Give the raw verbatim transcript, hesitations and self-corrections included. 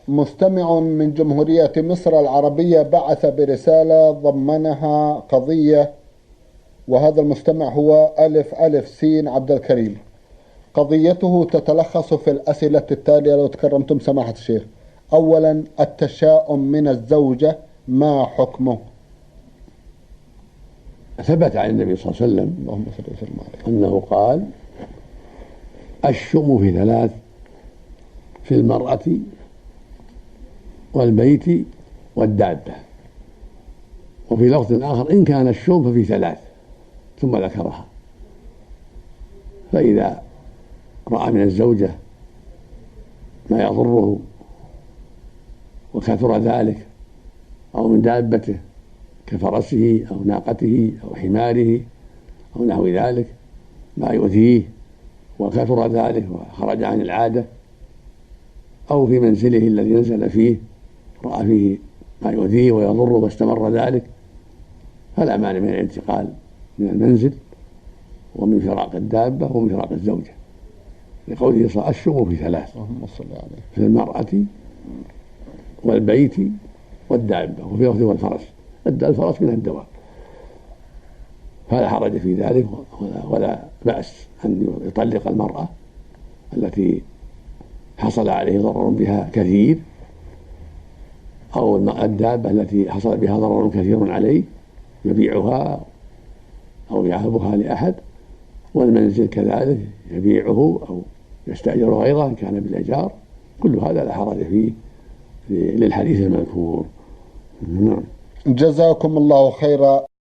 مستمع من جمهورية مصر العربية بعث برسالة ضمنها قضية، وهذا المستمع هو ألف ألف سين عبد الكريم. قضيته تتلخص في الأسئلة التالية لو تكرمتم سماحة الشيخ. أولا، التشاؤم من الزوجة ما حكمه؟ ثبت عن النبي صلى الله عليه وسلم اللهم صل وسلم عليه أنه قال: الشؤم في ثلاث: في المرأة والبيت والدابة. وفي لفظ آخر: إن كان الشؤم ففي ثلاث، ثم ذكرها. فإذا رأى من الزوجة ما يضره وكثر ذلك، أو من دابته كفرسه أو ناقته أو حماره أو نحو ذلك ما يؤذيه وكثر ذلك وخرج عن العادة، أو في منزله الذي نزل فيه رأى فيه ما يؤذيه ويضره واستمر ذلك، فلا مانع من الانتقال من المنزل ومن فراق الدابة ومن فراق الزوجة، لقوله صلى الله عليه وسلم: الشؤم في ثلاث: في المرأة والبيت والدابة. وفي لفظ: والفرس. الفرس من الدواب، فلا حرج في ذلك ولا بأس أن يطلق المرأة التي حصل عليه ضرر بها كثير، أو الدابة التي حصل بها ضرر كثير عليه يبيعها أو يعهبها لأحد، والمنزل كذلك يبيعه أو يستأجر غيره إن كان بالإيجار. كل هذا لا حرج فيه للحديث المذكور. نعم. جزاكم الله خيرا.